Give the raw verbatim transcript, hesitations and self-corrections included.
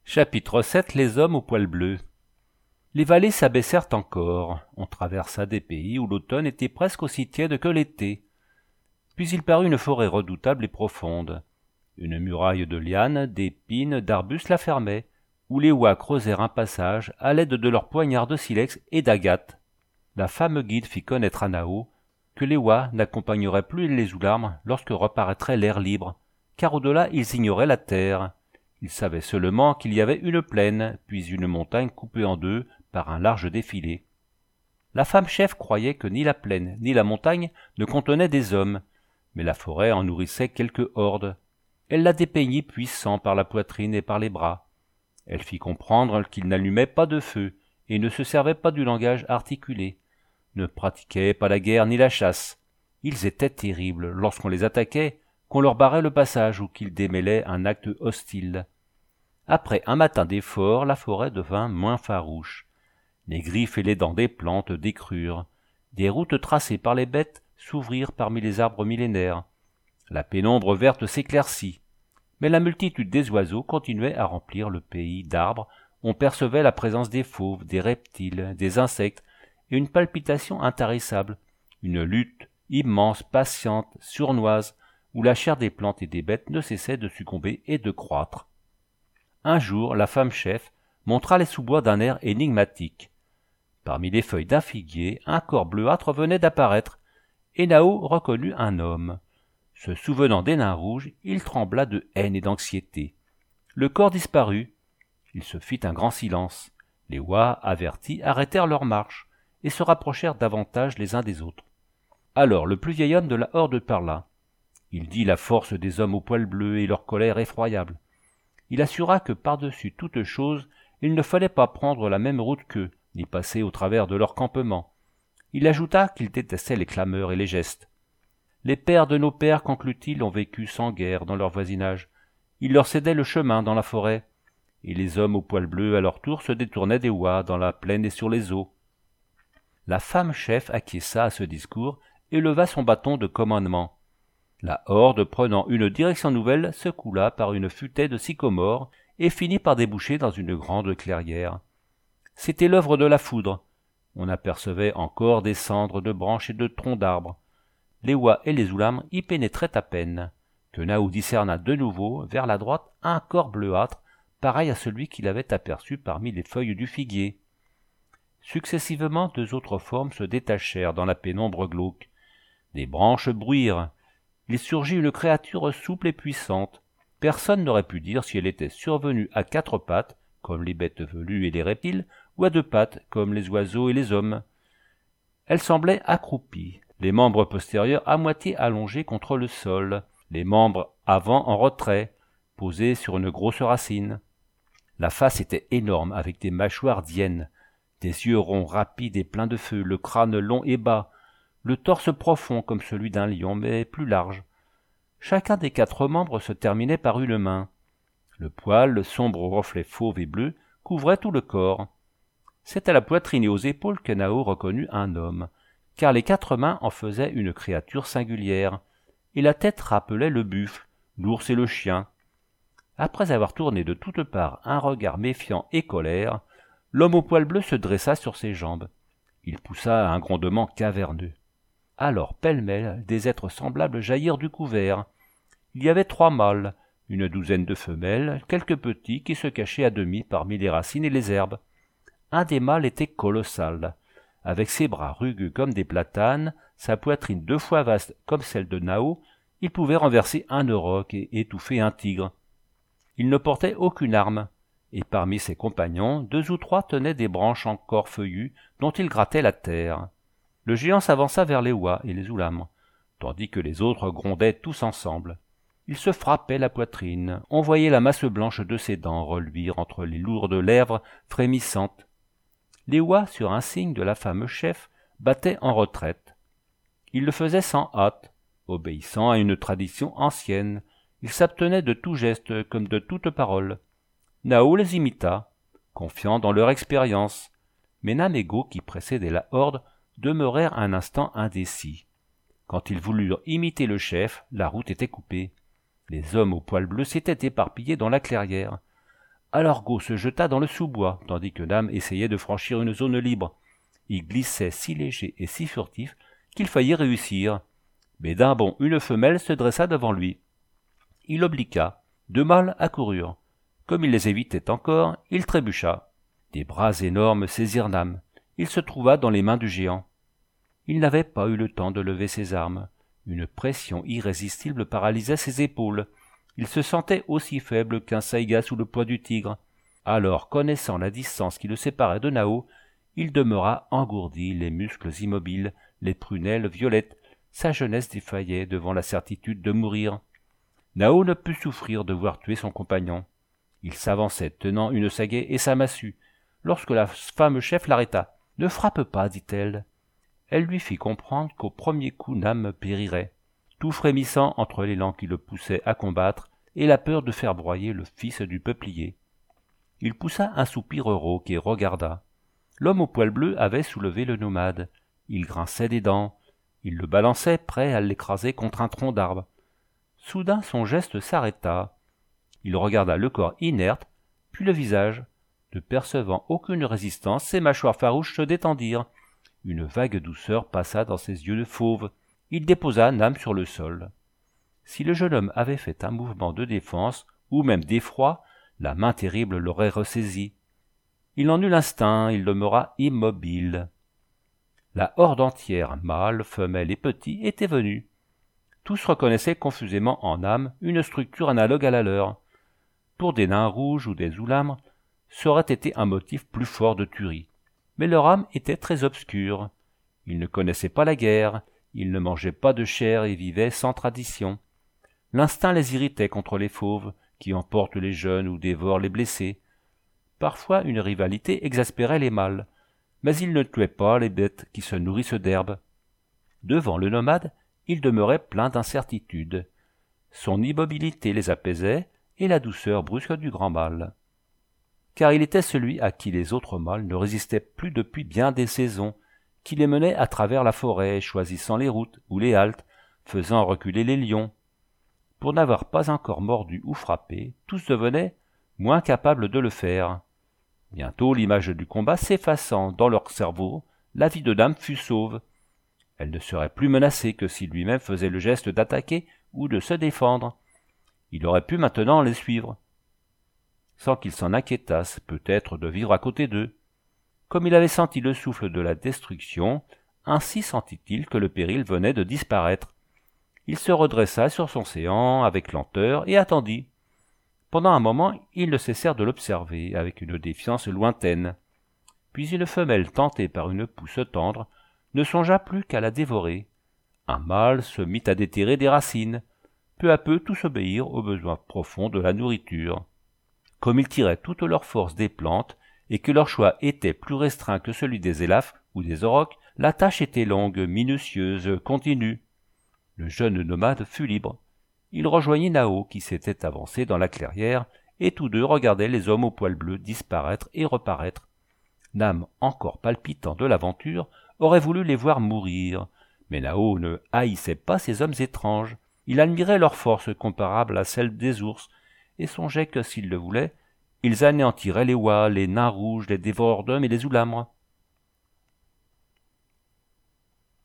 Chapitre sept. Les hommes aux poils bleus. Les vallées s'abaissèrent encore. On traversa des pays où l'automne était presque aussi tiède que l'été. Puis il parut une forêt redoutable et profonde. Une muraille de lianes, d'épines, d'arbustes la fermait, où les oies creusèrent un passage à l'aide de leurs poignards de silex et d'agate. La femme guide fit connaître à Nao que les oies n'accompagneraient plus les oularmes lorsque reparaîtrait l'air libre, car au-delà ils ignoraient la terre. Ils savaient seulement qu'il y avait une plaine, puis une montagne coupée en deux par un large défilé. La femme chef croyait que ni la plaine ni la montagne ne contenaient des hommes, mais la forêt en nourrissait quelques hordes. Elle la dépeignit puissant par la poitrine et par les bras. Elle fit comprendre qu'il n'allumait pas de feu et ne se servait pas du langage articulé, ne pratiquait pas la guerre ni la chasse. Ils étaient terribles lorsqu'on les attaquait, qu'on leur barrait le passage ou qu'ils démêlaient un acte hostile. Après un matin d'effort, la forêt devint moins farouche. Les griffes et les dents des plantes décrurent. Des routes tracées par les bêtes s'ouvrirent parmi les arbres millénaires. La pénombre verte s'éclaircit. Mais la multitude des oiseaux continuait à remplir le pays d'arbres. On percevait la présence des fauves, des reptiles, des insectes, et une palpitation intarissable, une lutte immense, patiente, sournoise, où la chair des plantes et des bêtes ne cessait de succomber et de croître. Un jour, la femme chef montra les sous-bois d'un air énigmatique. Parmi les feuilles d'un figuier, un corps bleuâtre venait d'apparaître, et Nao reconnut un homme. Se souvenant des nains rouges, il trembla de haine et d'anxiété. Le corps disparut. Il se fit un grand silence. Les oies, avertis, arrêtèrent leur marche, et se rapprochèrent davantage les uns des autres. Alors le plus vieil homme de la horde parla. Il dit la force des hommes aux poils bleus et leur colère effroyable. Il assura que par-dessus toute chose, il ne fallait pas prendre la même route qu'eux, ni passer au travers de leur campement. Il ajouta qu'il détestait les clameurs et les gestes. Les pères de nos pères, conclut-il, ont vécu sans guerre dans leur voisinage. Ils leur cédaient le chemin dans la forêt, et les hommes aux poils bleus à leur tour se détournaient des oies dans la plaine et sur les eaux. La femme chef acquiesça à ce discours et leva son bâton de commandement. La horde, prenant une direction nouvelle, se coula par une futaie de sycomores et finit par déboucher dans une grande clairière. C'était l'œuvre de la foudre. On apercevait encore des cendres de branches et de troncs d'arbres. Les oies et les oularmes y pénétraient à peine, que Nao discerna de nouveau, vers la droite, un corps bleuâtre, pareil à celui qu'il avait aperçu parmi les feuilles du figuier. Successivement, deux autres formes se détachèrent dans la pénombre glauque. Des branches bruirent. Il surgit une créature souple et puissante. Personne n'aurait pu dire si elle était survenue à quatre pattes, comme les bêtes velues et les reptiles, ou à deux pattes, comme les oiseaux et les hommes. Elle semblait accroupie, les membres postérieurs à moitié allongés contre le sol, les membres avant en retrait, posés sur une grosse racine. La face était énorme, avec des mâchoires d'hyène, des yeux ronds rapides et pleins de feu, le crâne long et bas, le torse profond comme celui d'un lion, mais plus large. Chacun des quatre membres se terminait par une main. Le poil, le sombre reflet fauve et bleu, couvrait tout le corps. C'est à la poitrine et aux épaules que Nao reconnut un homme, car les quatre mains en faisaient une créature singulière, et la tête rappelait le buffle, l'ours et le chien. Après avoir tourné de toutes parts un regard méfiant et colère, l'homme aux poils bleus se dressa sur ses jambes. Il poussa un grondement caverneux. Alors, pêle-mêle, des êtres semblables jaillirent du couvert. Il y avait trois mâles, une douzaine de femelles, quelques petits qui se cachaient à demi parmi les racines et les herbes. Un des mâles était colossal, avec ses bras rugueux comme des platanes, sa poitrine deux fois vaste comme celle de Nao, il pouvait renverser un auroch et étouffer un tigre. Il ne portait aucune arme, et parmi ses compagnons, deux ou trois tenaient des branches encore feuillues dont ils grattaient la terre. Le géant s'avança vers les oies et les oularmes, tandis que les autres grondaient tous ensemble. Il se frappait la poitrine, on voyait la masse blanche de ses dents reluire entre les lourdes lèvres frémissantes. Les oies, sur un signe de la femme chef, battaient en retraite. Ils le faisaient sans hâte, obéissant à une tradition ancienne. Ils s'abstenaient de tout geste comme de toute parole. Nao les imita, confiant dans leur expérience, mais Namego, qui précédait la horde, demeurèrent un instant indécis. Quand ils voulurent imiter le chef, la route était coupée. Les hommes aux poils bleus s'étaient éparpillés dans la clairière. Alors Go se jeta dans le sous-bois, tandis que Nam essayait de franchir une zone libre. Il glissait si léger et si furtif qu'il faillit réussir. Mais d'un bond, une femelle se dressa devant lui. Il obliqua. Deux mâles accoururent. Comme il les évitait encore, il trébucha. Des bras énormes saisirent Nam. Il se trouva dans les mains du géant. Il n'avait pas eu le temps de lever ses armes. Une pression irrésistible paralysait ses épaules. Il se sentait aussi faible qu'un saïga sous le poids du tigre. Alors, connaissant la distance qui le séparait de Nao, il demeura engourdi, les muscles immobiles, les prunelles violettes. Sa jeunesse défaillait devant la certitude de mourir. Nao ne put souffrir de voir tuer son compagnon. Il s'avançait, tenant une sagaie et sa massue, lorsque la femme chef l'arrêta. « Ne frappe pas, dit-elle. » Elle lui fit comprendre qu'au premier coup Nam périrait, tout frémissant entre l'élan qui le poussait à combattre et la peur de faire broyer le fils du peuplier. Il poussa un soupir rauque et regarda. L'homme au poil bleu avait soulevé le nomade. Il grinçait des dents. Il le balançait, prêt à l'écraser contre un tronc d'arbre. Soudain son geste s'arrêta. Il regarda le corps inerte, puis le visage. Ne percevant aucune résistance, ses mâchoires farouches se détendirent. Une vague douceur passa dans ses yeux de fauve. Il déposa Nam sur le sol. Si le jeune homme avait fait un mouvement de défense, ou même d'effroi, la main terrible l'aurait ressaisi. Il en eut l'instinct, il demeura immobile. La horde entière, mâles, femelles et petits, était venue. Tous reconnaissaient confusément en Nam une structure analogue à la leur. Pour des nains rouges ou des oulamres, ça aurait été un motif plus fort de tuerie. Mais leur âme était très obscure. Ils ne connaissaient pas la guerre, ils ne mangeaient pas de chair et vivaient sans tradition. L'instinct les irritait contre les fauves, qui emportent les jeunes ou dévorent les blessés. Parfois une rivalité exaspérait les mâles, mais ils ne tuaient pas les bêtes qui se nourrissent d'herbe. Devant le nomade, il demeurait plein d'incertitudes. Son immobilité les apaisait, et la douceur brusque du grand mâle. Car il était celui à qui les autres mâles ne résistaient plus depuis bien des saisons, qui les menait à travers la forêt, choisissant les routes ou les haltes, faisant reculer les lions. Pour n'avoir pas encore mordu ou frappé, tous devenaient moins capables de le faire. Bientôt l'image du combat s'effaçant dans leur cerveau, la vie de Nam fut sauve. Elle ne serait plus menacée que si lui-même faisait le geste d'attaquer ou de se défendre. Il aurait pu maintenant les suivre, sans qu'ils s'en inquiétassent, peut-être de vivre à côté d'eux. Comme il avait senti le souffle de la destruction, ainsi sentit-il que le péril venait de disparaître. Il se redressa sur son séant avec lenteur et attendit. Pendant un moment, ils ne cessèrent de l'observer avec une défiance lointaine. Puis une femelle tentée par une pousse tendre ne songea plus qu'à la dévorer. Un mâle se mit à déterrer des racines. Peu à peu, tous obéirent aux besoins profonds de la nourriture. Comme ils tiraient toute leur force des plantes, et que leur choix était plus restreint que celui des élaphes ou des aurochs, la tâche était longue, minutieuse, continue. Le jeune nomade fut libre. Il rejoignit Nao, qui s'était avancé dans la clairière, et tous deux regardaient les hommes au poil bleu disparaître et reparaître. Nam, encore palpitant de l'aventure, aurait voulu les voir mourir, mais Nao ne haïssait pas ces hommes étranges. Il admirait leur force comparable à celle des ours, et songeait que, s'ils le voulaient, ils anéantiraient les oies, les nains rouges, les dévoreurs d'hommes et les oulamres.